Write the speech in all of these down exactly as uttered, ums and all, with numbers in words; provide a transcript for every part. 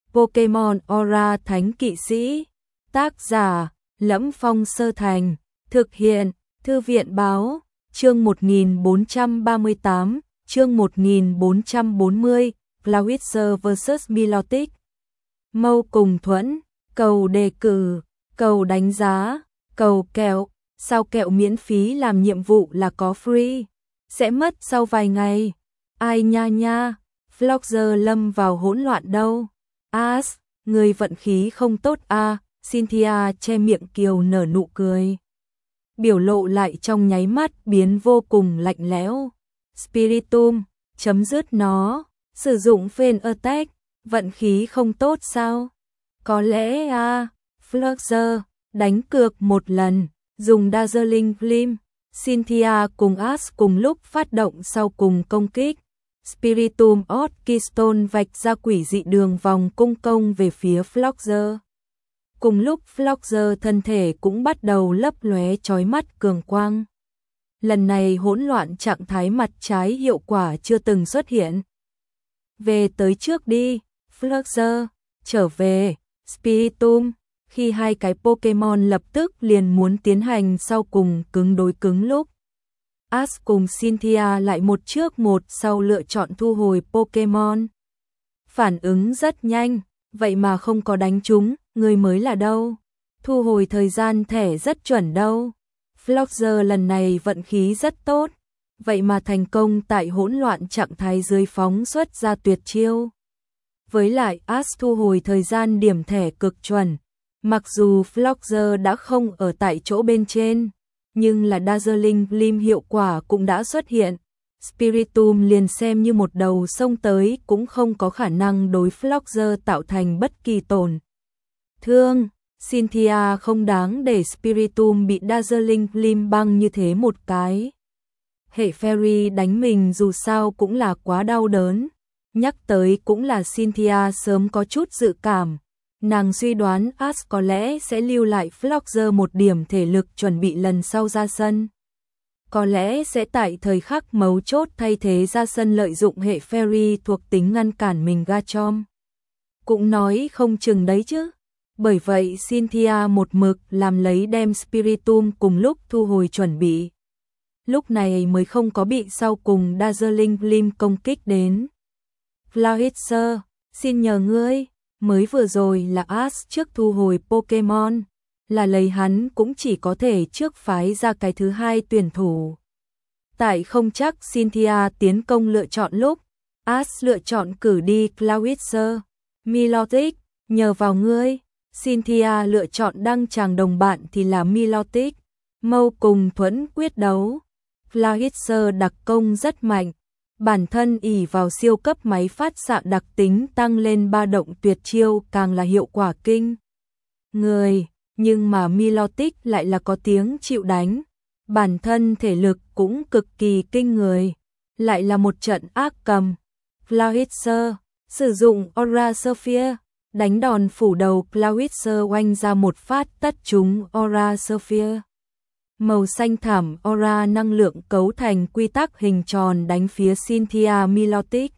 Pokemon Aura Thánh Kỵ Sĩ. Tác giả: Lẫm Phong Sơ Thành. Thực hiện: Thư viện Báo. Chương một nghìn bốn trăm ba mươi tám, chương một nghìn bốn trăm bốn mươi, Clawitzer versus Milotic. Mâu cùng thuẫn, cầu đề cử, cầu đánh giá, cầu kẹo, sao kẹo miễn phí làm nhiệm vụ là có free, sẽ mất sau vài ngày. Ai nha nha, Vlogger lâm vào hỗn loạn đâu. As, người vận khí không tốt a, à, Cynthia che miệng kiều nở nụ cười. Biểu lộ lại trong nháy mắt biến vô cùng lạnh lẽo. Spiritomb, chấm dứt nó, sử dụng Fan Attack, vận khí không tốt sao? Có lẽ a, à, Vlogger, đánh cược một lần, dùng Dazzling Gleam. Cynthia cùng As cùng lúc phát động sau cùng công kích. Spiritomb Odd Keystone vạch ra quỷ dị đường vòng cung công về phía Vlogger. Cùng lúc Vlogger thân thể cũng bắt đầu lấp lóe chói mắt cường quang. Lần này hỗn loạn trạng thái mặt trái hiệu quả chưa từng xuất hiện. Về tới trước đi, Vlogger, trở về, Spiritomb. Khi hai cái Pokemon lập tức liền muốn tiến hành sau cùng cứng đối cứng lúc, As cùng Cynthia lại một trước một sau lựa chọn thu hồi Pokemon. Phản ứng rất nhanh, vậy mà không có đánh trúng, người mới là đâu. Thu hồi thời gian thẻ rất chuẩn đâu. Vlogger lần này vận khí rất tốt, vậy mà thành công tại hỗn loạn trạng thái dưới phóng xuất ra tuyệt chiêu. Với lại As thu hồi thời gian điểm thẻ cực chuẩn. Mặc dù Vlogger đã không ở tại chỗ bên trên, nhưng là Dazzling Gleam hiệu quả cũng đã xuất hiện. Spiritomb liền xem như một đầu sông tới cũng không có khả năng đối Vlogger tạo thành bất kỳ tổn thương. Cynthia không đáng để Spiritomb bị Dazzling Gleam băng như thế một cái. Hệ Fairy đánh mình dù sao cũng là quá đau đớn. Nhắc tới cũng là Cynthia sớm có chút dự cảm. Nàng suy đoán As có lẽ sẽ lưu lại Vlogger một điểm thể lực chuẩn bị lần sau ra sân. Có lẽ sẽ tại thời khắc mấu chốt thay thế ra sân lợi dụng hệ Fairy thuộc tính ngăn cản mình Garchomp. Cũng nói không chừng đấy chứ. Bởi vậy Cynthia một mực làm lấy đem Spiritomb cùng lúc thu hồi chuẩn bị. Lúc này mới không có bị sau cùng Dazzling Gleam công kích đến. Clawitzer, xin nhờ ngươi. Mới vừa rồi là As trước thu hồi Pokemon, là lấy hắn cũng chỉ có thể trước phái ra cái thứ hai tuyển thủ. Tại không chắc Cynthia tiến công lựa chọn lúc, As lựa chọn cử đi Clawitzer. Milotic, nhờ vào ngươi. Cynthia lựa chọn đăng tràng đồng bạn thì là Milotic. Mâu cùng thuẫn quyết đấu. Clawitzer đặc công rất mạnh. Bản thân ỷ vào siêu cấp máy phát xạ đặc tính tăng lên ba động tuyệt chiêu càng là hiệu quả kinh người, nhưng mà Milotic lại là có tiếng chịu đánh, bản thân thể lực cũng cực kỳ kinh người, lại là một trận ác cầm. Clawitzer sử dụng Aura Sphere, đánh đòn phủ đầu Clawitzer oanh ra một phát tất trúng Aura Sphere. Màu xanh thẳm aura năng lượng cấu thành quy tắc hình tròn đánh phía Cynthia Milotic.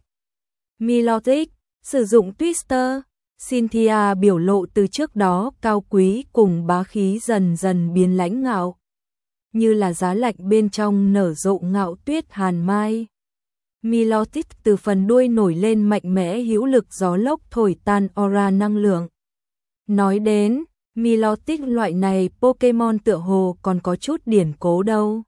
Milotic, sử dụng Twister. Cynthia biểu lộ từ trước đó cao quý cùng bá khí dần dần biến lãnh ngạo. Như là giá lạnh bên trong nở rộ ngạo tuyết hàn mai. Milotic từ phần đuôi nổi lên mạnh mẽ hữu lực gió lốc thổi tan aura năng lượng. Nói đến Milotic loại này Pokemon tựa hồ còn có chút điển cố đâu.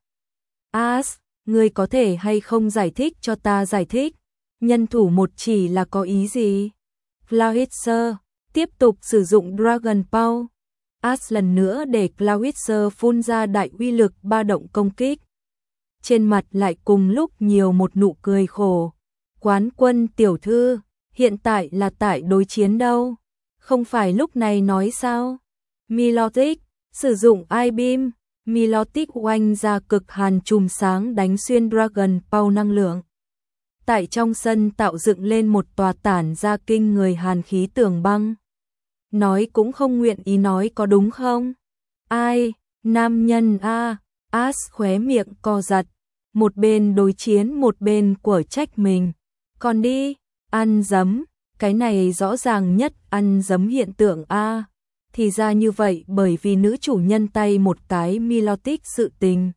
As, ngươi có thể hay không giải thích cho ta giải thích? Nhân thủ một chỉ là có ý gì? Clawitzer, tiếp tục sử dụng Dragon Ball. As lần nữa để Clawitzer phun ra đại uy lực ba động công kích. Trên mặt lại cùng lúc nhiều một nụ cười khổ. Quán quân tiểu thư, hiện tại là tại đối chiến đâu? Không phải lúc này nói sao? Milotic, sử dụng I-Beam. Milotic oanh ra cực hàn chùm sáng đánh xuyên Dragon Ball năng lượng. Tại trong sân tạo dựng lên một tòa tản ra kinh người hàn khí tường băng. Nói cũng không nguyện ý nói có đúng không? Ai, nam nhân a, As khóe miệng co giật. Một bên đối chiến một bên của trách mình. Còn đi, ăn dấm. cái này rõ ràng nhất ăn dấm hiện tượng a. Thì ra như vậy, bởi vì nữ chủ nhân tay một cái Milotic sự tình.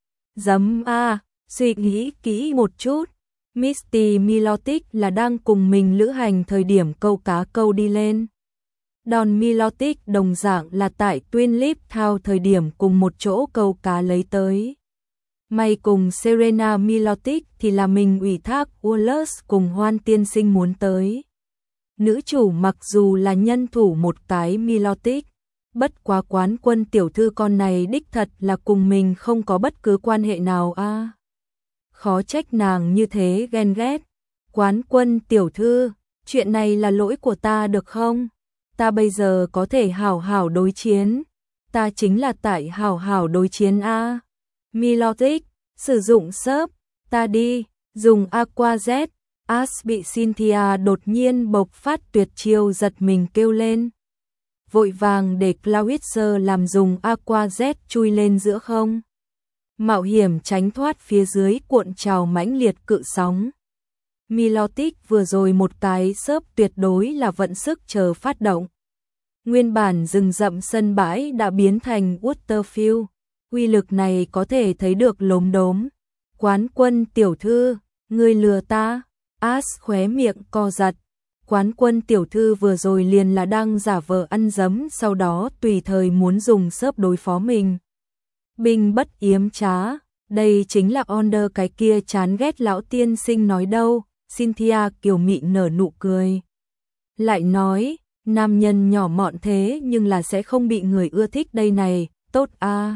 Dấm a, suy nghĩ kỹ một chút. Misty Milotic là đang cùng mình lữ hành thời điểm câu cá câu đi lên. Don Milotic đồng dạng là tại Twin Lip Town thời điểm cùng một chỗ câu cá lấy tới. May cùng Serena Milotic thì là mình ủy thác Wallace cùng Hoan tiên sinh muốn tới. Nữ chủ mặc dù là nhân thủ một cái Milotic, bất quá quán quân tiểu thư con này đích thật là cùng mình không có bất cứ quan hệ nào a. À, khó trách nàng như thế ghen ghét. Quán quân tiểu thư, chuyện này là lỗi của ta được không? Ta bây giờ có thể hảo hảo đối chiến. Ta chính là tại hảo hảo đối chiến a. À, Milotic, sử dụng sớp, ta đi, dùng Aqua Z. As bị Cynthia đột nhiên bộc phát tuyệt chiêu giật mình kêu lên. Vội vàng để Clawitzer làm dùng Aqua Z chui lên giữa không. Mạo hiểm tránh thoát phía dưới cuộn trào mãnh liệt cự sóng. Milotic vừa rồi một cái sớp tuyệt đối là vận sức chờ phát động. Nguyên bản rừng rậm sân bãi đã biến thành Waterfield. Uy lực này có thể thấy được lốm đốm. Quán quân tiểu thư, ngươi lừa ta. As khóe miệng co giật. Quán quân tiểu thư vừa rồi liền là đang giả vờ ăn dấm, sau đó tùy thời muốn dùng sớp đối phó mình. Binh bất yếm trá, đây chính là Onder cái kia chán ghét lão tiên sinh nói đâu. Cynthia kiều mị nở nụ cười. Lại nói, nam nhân nhỏ mọn thế nhưng là sẽ không bị người ưa thích đây này, tốt a. À.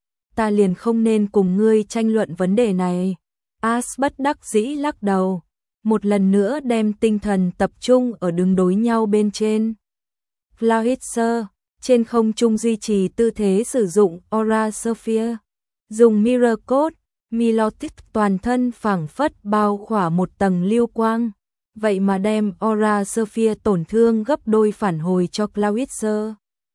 Ta liền không nên cùng ngươi tranh luận vấn đề này. As bất đắc dĩ lắc đầu. Một lần nữa đem tinh thần tập trung ở đứng đối nhau bên trên. Clawitzer, trên không trung duy trì tư thế sử dụng Aura Sphere. Dùng Mirror Code, Milotic toàn thân phảng phất bao khỏa một tầng lưu quang. Vậy mà đem Aura Sphere tổn thương gấp đôi phản hồi cho Clawitzer.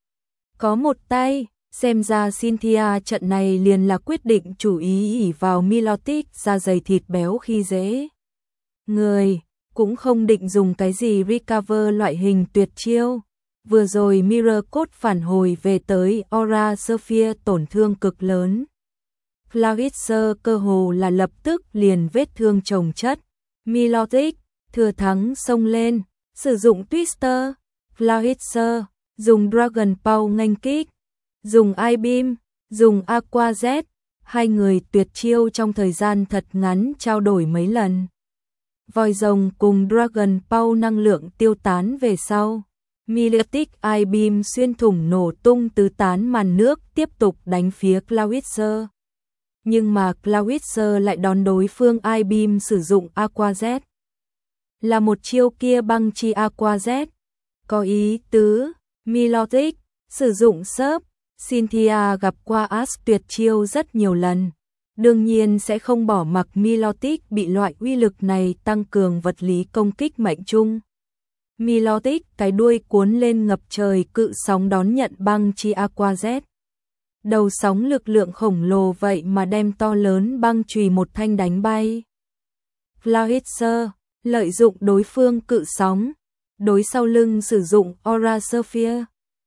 Có một tay, xem ra Cynthia trận này liền là quyết định chủ ý ỷ vào Milotic da dày thịt béo khi dễ. Người, cũng không định dùng cái gì recover loại hình tuyệt chiêu. Vừa rồi Mirror Code phản hồi về tới Aura Sphere tổn thương cực lớn. Clawitzer cơ hồ là lập tức liền vết thương chồng chất. Milotic, thừa thắng xông lên, sử dụng Twister. Clawitzer, dùng Dragon Paw nghênh kích. Dùng I-Beam, dùng Aqua Z. Hai người tuyệt chiêu trong thời gian thật ngắn trao đổi mấy lần. Vòi rồng cùng Dragon Paw năng lượng tiêu tán về sau. Milotic I-Beam xuyên thủng nổ tung tứ tán màn nước tiếp tục đánh phía Clawitzer. Nhưng mà Clawitzer lại đón đối phương I-Beam sử dụng Aqua Z. Là một chiêu kia băng chi Aqua Z. Có ý tứ, Milotic, sử dụng sớp. Cynthia gặp qua As tuyệt chiêu rất nhiều lần. Đương nhiên sẽ không bỏ mặc Milotic bị loại uy lực này tăng cường vật lý công kích mạnh chung. Milotic cái đuôi cuốn lên ngập trời cự sóng đón nhận băng chi Aqua Z. Đầu sóng lực lượng khổng lồ vậy mà đem to lớn băng chùy một thanh đánh bay. Clawitzer lợi dụng đối phương cự sóng, đối sau lưng sử dụng Aura Sphere.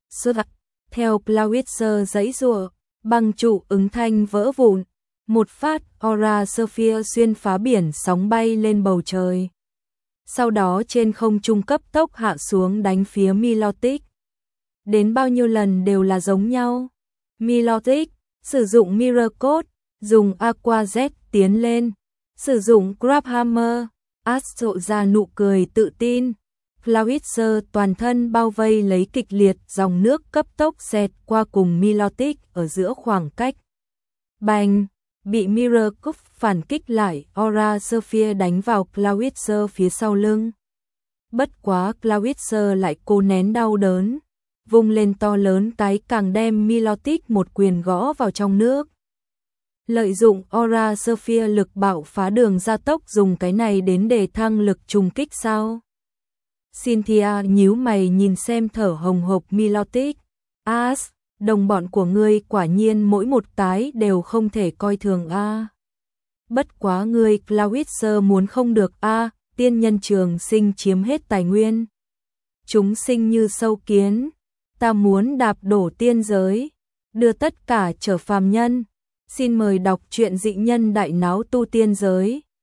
Theo Clawitzer giãy giụa, băng trụ ứng thanh vỡ vụn. Một phát Aura Sphere xuyên phá biển sóng bay lên bầu trời. Sau đó trên không trung cấp tốc hạ xuống đánh phía Milotic. Đến bao nhiêu lần đều là giống nhau. Milotic sử dụng Mirror Code, dùng Aqua Z tiến lên, sử dụng Grab Hammer. As lộ ra nụ cười tự tin. Clawitzer toàn thân bao vây lấy kịch liệt dòng nước cấp tốc xẹt qua cùng Milotic ở giữa khoảng cách. Bành! Bị Mirror Code phản kích lại, Aura Sphere đánh vào Clawitzer phía sau lưng. Bất quá Clawitzer lại cố nén đau đớn, vung lên to lớn cái càng đem Milotic một quyền gõ vào trong nước. Lợi dụng Aura Sphere lực bạo phá đường gia tốc, dùng cái này đến để thăng lực trùng kích sao? Cynthia nhíu mày nhìn xem thở hồng hộc Milotic. As, đồng bọn của ngươi quả nhiên mỗi một cái đều không thể coi thường a. À. Bất quá ngươi Clawitzer muốn không được a, à, tiên nhân trường sinh chiếm hết tài nguyên. Chúng sinh như sâu kiến, ta muốn đạp đổ tiên giới, đưa tất cả trở phàm nhân. Xin mời đọc truyện Dị Nhân Đại Náo Tu Tiên Giới,